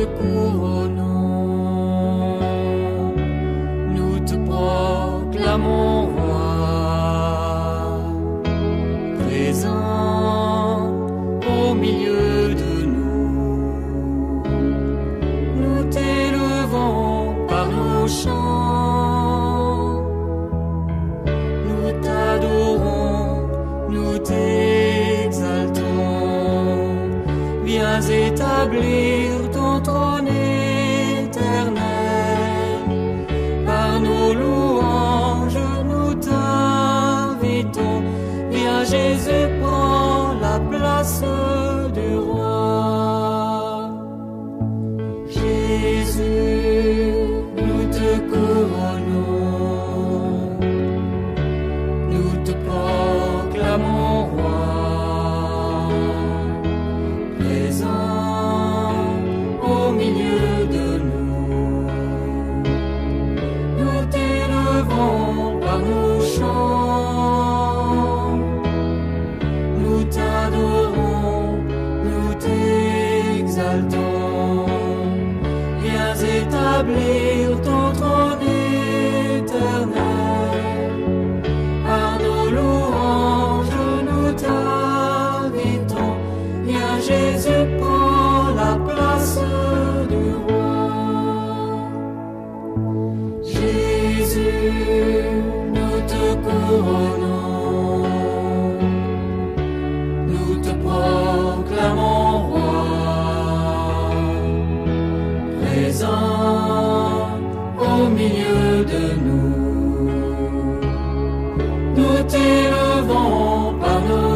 couronnons, nous te proclamons roi, présent au milieu de nous. Nous t'élevons par nos chants, nous t'adorons, nous t'exaltons. Viens établir ton trône éternel. Par nos louanges, nous t'invitons. Viens Jésus, prends la place du roi. Jésus, nous te couronnons, nous te proclamons roi, présent au milieu de nous. Nous t'élevons par nos chants, nous t'adorons, nous t'exaltons. Viens établir ton trône éternel. Par nos louanges, nous t'invitons. Viens Jésus, prends la place du roi. Jésus, nous te couronnons, nous te proclamons roi, présent au milieu de nous. Nous t'élevons par nos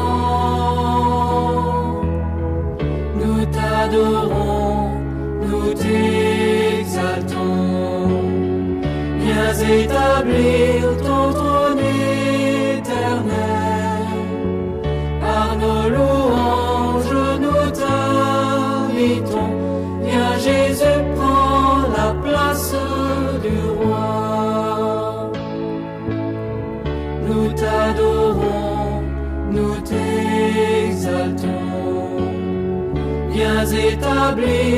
chants, nous t'adorons, nous t'exaltons. Viens établir ton trône éternel. Par nos louanges, nous t'invitons. Viens Jésus, prends la place du roi. Nous t'adorons, nous t'exaltons. Viens établir